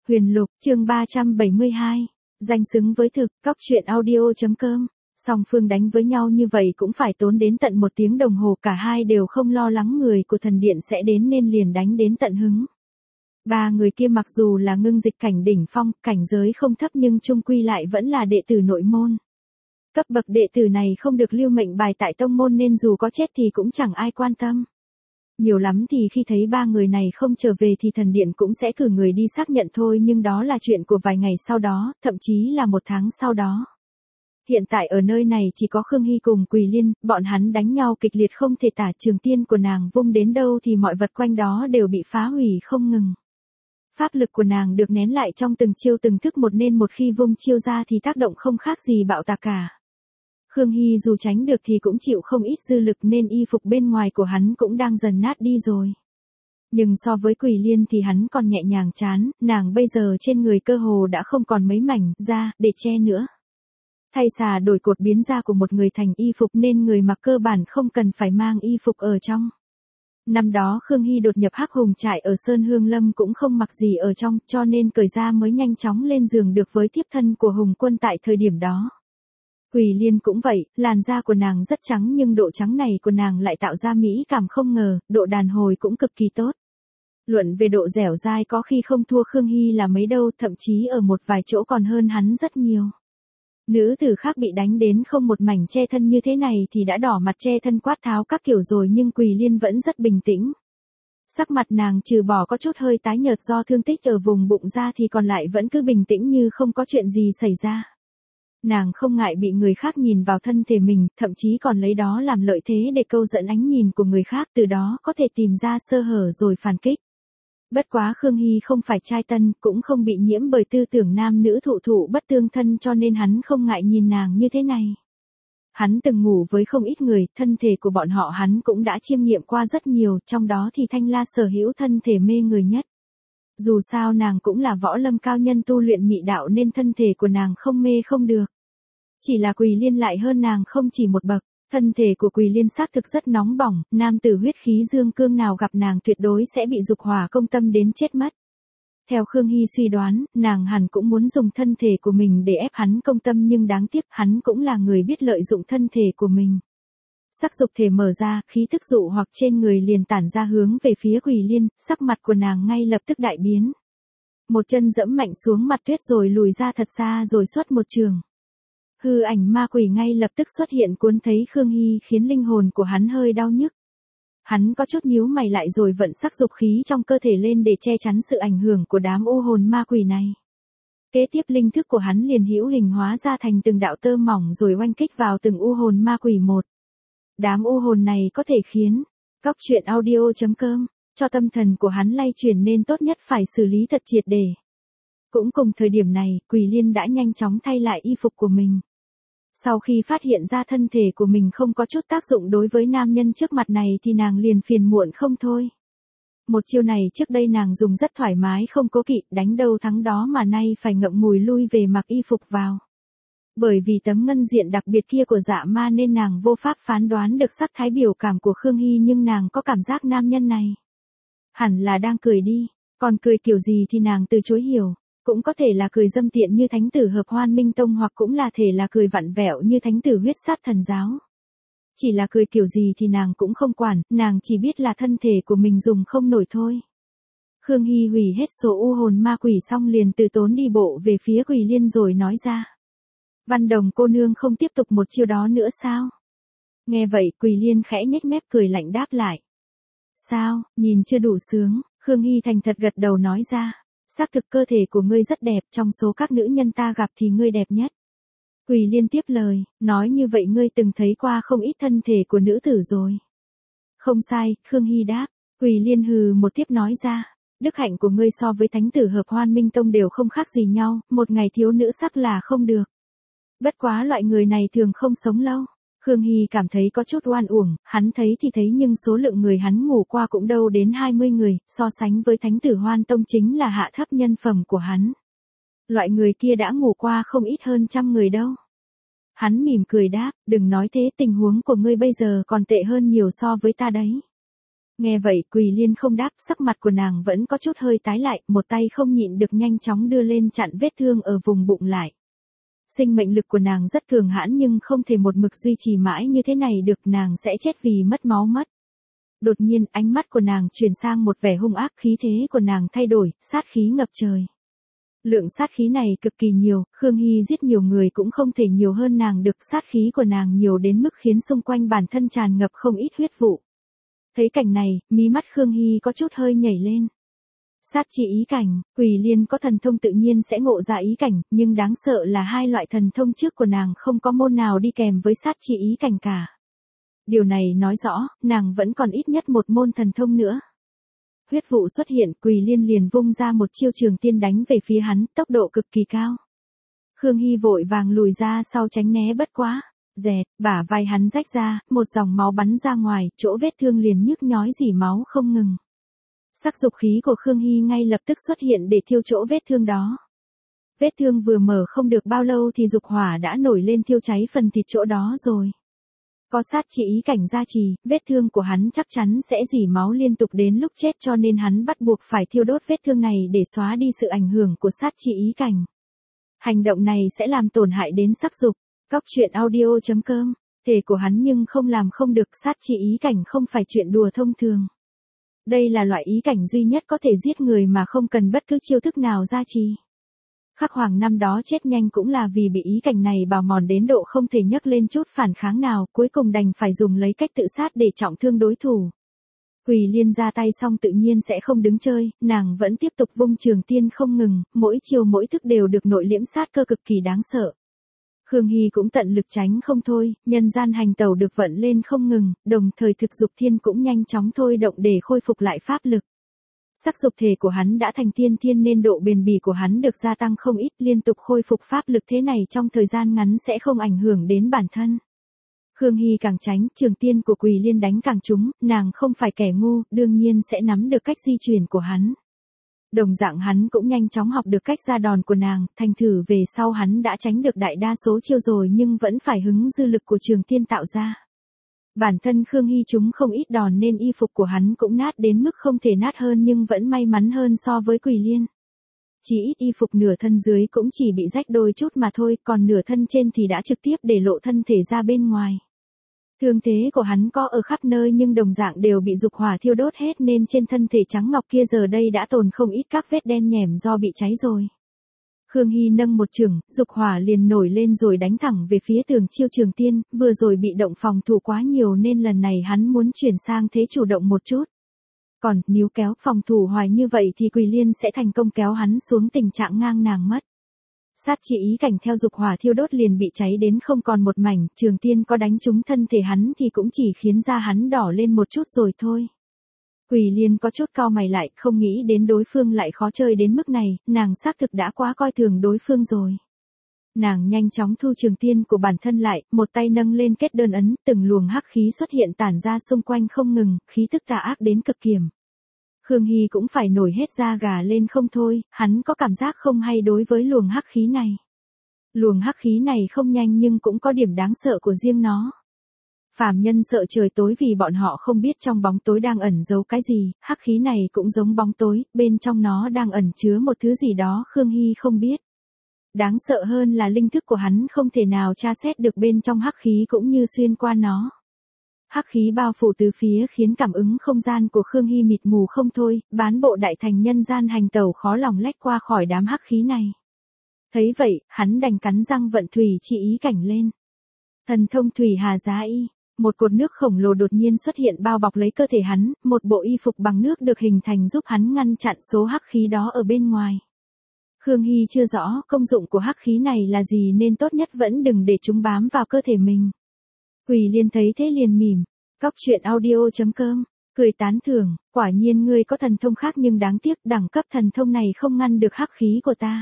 Huyền Lục, chương 372. Danh xứng với thực, Cóc truyện audio.com. Song phương đánh với nhau như vậy cũng phải tốn đến tận 1 tiếng đồng hồ, cả hai đều không lo lắng người của thần điện sẽ đến nên liền đánh đến tận hứng. Ba người kia mặc dù là ngưng dịch cảnh đỉnh phong, cảnh giới không thấp nhưng chung quy lại vẫn là đệ tử nội môn. Cấp bậc đệ tử này không được lưu mệnh bài tại tông môn nên dù có chết thì cũng chẳng ai quan tâm. Nhiều lắm thì khi thấy ba người này không trở về thì thần điện cũng sẽ cử người đi xác nhận thôi, nhưng đó là chuyện của vài ngày sau đó, thậm chí là 1 tháng sau đó. Hiện tại ở nơi này chỉ có Khương Hy cùng Quỳ Liên, bọn hắn đánh nhau kịch liệt không thể tả, trường tiên của nàng vung đến đâu thì mọi vật quanh đó đều bị phá hủy không ngừng. Pháp lực của nàng được nén lại trong từng chiêu từng thức một nên một khi vung chiêu ra thì tác động không khác gì bạo tạc cả. Khương Hy dù tránh được thì cũng chịu không ít dư lực nên y phục bên ngoài của hắn cũng đang dần nát đi rồi. Nhưng so với Quỳ Liên thì hắn còn nhẹ nhàng chán, nàng bây giờ trên người cơ hồ đã không còn mấy mảnh da để che nữa. Thay xà đổi cột biến da của một người thành y phục nên người mặc cơ bản không cần phải mang y phục ở trong. Năm đó Khương Hy đột nhập Hắc Hùng trại ở Sơn Hương Lâm cũng không mặc gì ở trong, cho nên cởi ra mới nhanh chóng lên giường được với thiếp thân của Hùng Quân tại thời điểm đó. Quỳ Liên cũng vậy, làn da của nàng rất trắng nhưng độ trắng này của nàng lại tạo ra mỹ cảm không ngờ, độ đàn hồi cũng cực kỳ tốt. Luận về độ dẻo dai có khi không thua Khương Hy là mấy đâu, thậm chí ở một vài chỗ còn hơn hắn rất nhiều. Nữ tử khác bị đánh đến không một mảnh che thân như thế này thì đã đỏ mặt che thân quát tháo các kiểu rồi, nhưng Quỳ Liên vẫn rất bình tĩnh. Sắc mặt nàng trừ bỏ có chút hơi tái nhợt do thương tích ở vùng bụng ra thì còn lại vẫn cứ bình tĩnh như không có chuyện gì xảy ra. Nàng không ngại bị người khác nhìn vào thân thể mình, thậm chí còn lấy đó làm lợi thế để câu dẫn ánh nhìn của người khác, từ đó có thể tìm ra sơ hở rồi phản kích. Bất quá Khương Hy không phải trai tân, cũng không bị nhiễm bởi tư tưởng nam nữ thụ thụ bất tương thân cho nên hắn không ngại nhìn nàng như thế này. Hắn từng ngủ với không ít người, thân thể của bọn họ hắn cũng đã chiêm nghiệm qua rất nhiều, trong đó thì Thanh La sở hữu thân thể mê người nhất. Dù sao nàng cũng là võ lâm cao nhân tu luyện mị đạo nên thân thể của nàng không mê không được. Chỉ là Quỳ Liên lại hơn nàng không chỉ một bậc, thân thể của Quỳ Liên xác thực rất nóng bỏng, nam tử huyết khí dương cương nào gặp nàng tuyệt đối sẽ bị dục hỏa công tâm đến chết mất. Theo Khương Hy suy đoán, nàng hẳn cũng muốn dùng thân thể của mình để ép hắn công tâm nhưng đáng tiếc hắn cũng là người biết lợi dụng thân thể của mình. Sắc dục thể mở ra, khí thức dụ hoặc trên người liền tản ra hướng về phía Quỳ Liên, sắc mặt của nàng ngay lập tức đại biến. Một chân dẫm mạnh xuống mặt tuyết rồi lùi ra thật xa rồi xuất một trường. Hư ảnh ma quỷ ngay lập tức xuất hiện cuốn thấy Khương Hy khiến linh hồn của hắn hơi đau nhức. Hắn có chút nhíu mày lại rồi vận sắc dục khí trong cơ thể lên để che chắn sự ảnh hưởng của đám u hồn ma quỷ này. Kế tiếp linh thức của hắn liền hữu hình hóa ra thành từng đạo tơ mỏng rồi oanh kích vào từng u hồn ma quỷ một. Đám u hồn này có thể khiến Cóc truyện audio.com cho tâm thần của hắn lay chuyển nên tốt nhất phải xử lý thật triệt để. Cũng cùng thời điểm này, Quỳ Liên đã nhanh chóng thay lại y phục của mình. Sau khi phát hiện ra thân thể của mình không có chút tác dụng đối với nam nhân trước mặt này thì nàng liền phiền muộn không thôi. Một chiêu này trước đây nàng dùng rất thoải mái không cố kỵ, đánh đâu thắng đó mà nay phải ngậm ngùi lui về mặc y phục vào. Bởi vì tấm ngân diện đặc biệt kia của Dạ Ma nên nàng vô pháp phán đoán được sắc thái biểu cảm của Khương Hy, nhưng nàng có cảm giác nam nhân này hẳn là đang cười đi, còn cười kiểu gì thì nàng từ chối hiểu. Cũng có thể là cười dâm tiện như thánh tử Hợp Hoan Minh Tông hoặc cũng là thể là cười vặn vẹo như thánh tử Huyết Sát Thần Giáo. Chỉ là cười kiểu gì thì nàng cũng không quản, nàng chỉ biết là thân thể của mình dùng không nổi thôi. Khương Hy hủy hết số u hồn ma quỷ xong liền từ tốn đi bộ về phía Quỳ Liên rồi nói ra. Văn Đồng cô nương không tiếp tục một chiêu đó nữa sao? Nghe vậy Quỳ Liên khẽ nhếch mép cười lạnh đáp lại. Sao, nhìn chưa đủ sướng, Khương Hy thành thật gật đầu nói ra. Xác thực cơ thể của ngươi rất đẹp, trong số các nữ nhân ta gặp thì ngươi đẹp nhất. Quỳ Liên tiếp lời, nói như vậy ngươi từng thấy qua không ít thân thể của nữ tử rồi. Không sai, Khương Hy đáp. Quỳ Liên hừ một tiếp nói ra, đức hạnh của ngươi so với thánh tử Hợp Hoan Minh Tông đều không khác gì nhau, một ngày thiếu nữ sắc là không được. Bất quá loại người này thường không sống lâu. Khương Hy cảm thấy có chút oan uổng, hắn thấy thì thấy nhưng số lượng người hắn ngủ qua cũng đâu đến 20 người, so sánh với thánh tử Hoan Tông chính là hạ thấp nhân phẩm của hắn. Loại người kia đã ngủ qua không ít hơn 100 người đâu. Hắn mỉm cười đáp, đừng nói thế, tình huống của ngươi bây giờ còn tệ hơn nhiều so với ta đấy. Nghe vậy Quỳ Liên không đáp, sắc mặt của nàng vẫn có chút hơi tái lại, một tay không nhịn được nhanh chóng đưa lên chặn vết thương ở vùng bụng lại. Sinh mệnh lực của nàng rất cường hãn nhưng không thể một mực duy trì mãi như thế này được, nàng sẽ chết vì mất máu mất. Đột nhiên ánh mắt của nàng chuyển sang một vẻ hung ác, khí thế của nàng thay đổi, sát khí ngập trời. Lượng sát khí này cực kỳ nhiều, Khương Hy giết nhiều người cũng không thể nhiều hơn nàng được, sát khí của nàng nhiều đến mức khiến xung quanh bản thân tràn ngập không ít huyết vụ. Thấy cảnh này, mí mắt Khương Hy có chút hơi nhảy lên. Sát chi ý cảnh, Quỳ Liên có thần thông tự nhiên sẽ ngộ ra ý cảnh, nhưng đáng sợ là hai loại thần thông trước của nàng không có môn nào đi kèm với sát chi ý cảnh cả. Điều này nói rõ, nàng vẫn còn ít nhất một môn thần thông nữa. Huyết vụ xuất hiện, Quỳ Liên liền vung ra một chiêu trường tiên đánh về phía hắn, tốc độ cực kỳ cao. Khương Hy vội vàng lùi ra sau tránh né bất quá. Dẹt, bả vai hắn rách ra, một dòng máu bắn ra ngoài, chỗ vết thương liền nhức nhói rỉ máu không ngừng. Sắc dục khí của Khương Hy ngay lập tức xuất hiện để thiêu chỗ vết thương đó. Vết thương vừa mở không được bao lâu thì dục hỏa đã nổi lên thiêu cháy phần thịt chỗ đó rồi. Có sát chi ý cảnh gia trì, vết thương của hắn chắc chắn sẽ rỉ máu liên tục đến lúc chết, cho nên hắn bắt buộc phải thiêu đốt vết thương này để xóa đi sự ảnh hưởng của sát chi ý cảnh. Hành động này sẽ làm tổn hại đến sắc dục. Cóc truyện audio.com, thể của hắn nhưng không làm không được, sát chi ý cảnh không phải chuyện đùa thông thường. Đây là loại ý cảnh duy nhất có thể giết người mà không cần bất cứ chiêu thức nào gia trì. Khắc Hoàng năm đó chết nhanh cũng là vì bị ý cảnh này bào mòn đến độ không thể nhấc lên chút phản kháng nào, cuối cùng đành phải dùng lấy cách tự sát để trọng thương đối thủ. Quỳ Liên ra tay xong tự nhiên sẽ không đứng chơi, nàng vẫn tiếp tục vung trường tiên không ngừng, mỗi chiều mỗi thức đều được nội liễm sát cơ cực kỳ đáng sợ. Khương Hy cũng tận lực tránh không thôi, nhân gian hành tẩu được vận lên không ngừng, đồng thời thực dục thiên cũng nhanh chóng thôi động để khôi phục lại pháp lực. Sắc dục thể của hắn đã thành tiên thiên nên độ bền bỉ của hắn được gia tăng không ít, liên tục khôi phục pháp lực thế này trong thời gian ngắn sẽ không ảnh hưởng đến bản thân. Khương Hy càng tránh, trường tiên của Quỳ Liên đánh càng trúng, nàng không phải kẻ ngu, đương nhiên sẽ nắm được cách di chuyển của hắn. Đồng dạng hắn cũng nhanh chóng học được cách ra đòn của nàng, thành thử về sau hắn đã tránh được đại đa số chiêu rồi nhưng vẫn phải hứng dư lực của trường tiên tạo ra. Bản thân Khương Hy chúng không ít đòn nên y phục của hắn cũng nát đến mức không thể nát hơn nhưng vẫn may mắn hơn so với Quỳ Liên. Chỉ ít y phục nửa thân dưới cũng chỉ bị rách đôi chút mà thôi, còn nửa thân trên thì đã trực tiếp để lộ thân thể ra bên ngoài. Thương thế của hắn có ở khắp nơi nhưng đồng dạng đều bị dục hỏa thiêu đốt hết nên trên thân thể trắng ngọc kia giờ đây đã tồn không ít các vết đen nhẻm do bị cháy rồi. Khương Hy nâng một chưởng, dục hỏa liền nổi lên rồi đánh thẳng về phía tường chiêu trường tiên, vừa rồi bị động phòng thủ quá nhiều nên lần này hắn muốn chuyển sang thế chủ động một chút. Còn, nếu kéo phòng thủ hoài như vậy thì Quỳ Liên sẽ thành công kéo hắn xuống tình trạng ngang nàng mất. Sát chi ý cảnh theo dục hỏa thiêu đốt liền bị cháy đến không còn một mảnh, trường tiên có đánh trúng thân thể hắn thì cũng chỉ khiến da hắn đỏ lên một chút rồi thôi. Quỳ Liên có chút cau mày lại, không nghĩ đến đối phương lại khó chơi đến mức này, nàng xác thực đã quá coi thường đối phương rồi. Nàng nhanh chóng thu trường tiên của bản thân lại, một tay nâng lên kết đơn ấn, từng luồng hắc khí xuất hiện tản ra xung quanh không ngừng, khí tức tà ác đến cực điểm. Khương Hy cũng phải nổi hết da gà lên không thôi, hắn có cảm giác không hay đối với luồng hắc khí này. Luồng hắc khí này không nhanh nhưng cũng có điểm đáng sợ của riêng nó. Phàm nhân sợ trời tối vì bọn họ không biết trong bóng tối đang ẩn giấu cái gì, hắc khí này cũng giống bóng tối, bên trong nó đang ẩn chứa một thứ gì đó Khương Hy không biết. Đáng sợ hơn là linh thức của hắn không thể nào tra xét được bên trong hắc khí cũng như xuyên qua nó. Hắc khí bao phủ từ phía khiến cảm ứng không gian của Khương Hy mịt mù không thôi, bán bộ đại thành nhân gian hành tẩu khó lòng lách qua khỏi đám hắc khí này. Thấy vậy, hắn đành cắn răng vận thủy chi ý cảnh lên. Thần thông thủy hà giá y, một cột nước khổng lồ đột nhiên xuất hiện bao bọc lấy cơ thể hắn, một bộ y phục bằng nước được hình thành giúp hắn ngăn chặn số hắc khí đó ở bên ngoài. Khương Hy chưa rõ công dụng của hắc khí này là gì nên tốt nhất vẫn đừng để chúng bám vào cơ thể mình. Quỳ Liên thấy thế liền mỉm. Cóc truyện audio.com, cười tán thưởng, quả nhiên ngươi có thần thông khác nhưng đáng tiếc đẳng cấp thần thông này không ngăn được hắc khí của ta.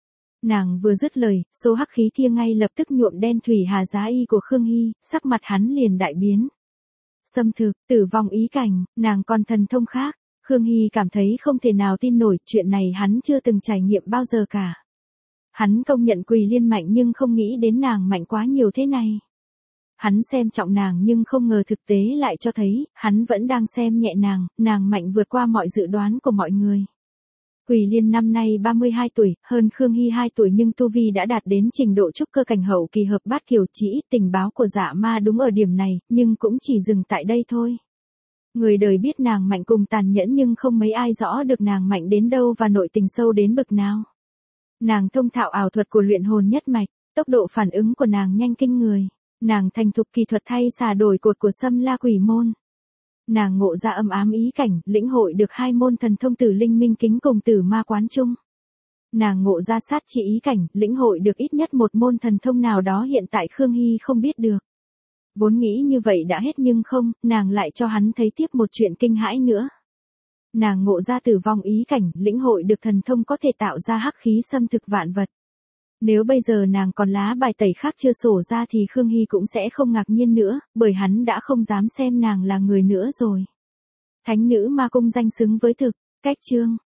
Nàng vừa dứt lời, số hắc khí kia ngay lập tức nhuộm đen thủy hà giá y của Khương Hy, sắc mặt hắn liền đại biến. Xâm thực, tử vong ý cảnh, nàng còn thần thông khác. Khương Hy cảm thấy không thể nào tin nổi, chuyện này hắn chưa từng trải nghiệm bao giờ cả. Hắn công nhận Quỳ Liên mạnh nhưng không nghĩ đến nàng mạnh quá nhiều thế này. Hắn xem trọng nàng nhưng không ngờ thực tế lại cho thấy, hắn vẫn đang xem nhẹ nàng mạnh vượt qua mọi dự đoán của mọi người. Quỳ Liên năm nay 32 tuổi, hơn Khương Hy 2 tuổi nhưng tu vi đã đạt đến trình độ trúc cơ cảnh hậu kỳ hợp bát kiều, chỉ ít tình báo của Dạ Ma đúng ở điểm này, nhưng cũng chỉ dừng tại đây thôi. Người đời biết nàng mạnh cùng tàn nhẫn nhưng không mấy ai rõ được nàng mạnh đến đâu và nội tình sâu đến bực nào. Nàng thông thạo ảo thuật của luyện hồn nhất mạch, tốc độ phản ứng của nàng nhanh kinh người. Nàng thành thục kỳ thuật thay xà đổi cột của Xâm La Quỷ Môn. Nàng ngộ ra âm ám ý cảnh, lĩnh hội được 2 môn thần thông Tử Linh Minh Kính cùng Tử Ma Quán Trung. Nàng ngộ ra sát trị ý cảnh, lĩnh hội được ít nhất một môn thần thông nào đó hiện tại Khương Hy không biết được. Vốn nghĩ như vậy đã hết nhưng không, nàng lại cho hắn thấy tiếp một chuyện kinh hãi nữa. Nàng ngộ ra tử vong ý cảnh, lĩnh hội được thần thông có thể tạo ra hắc khí xâm thực vạn vật. Nếu bây giờ nàng còn lá bài tẩy khác chưa sổ ra thì Khương Hy cũng sẽ không ngạc nhiên nữa, bởi hắn đã không dám xem nàng là người nữa rồi. Thánh nữ ma cung danh xứng với thực, cách chương.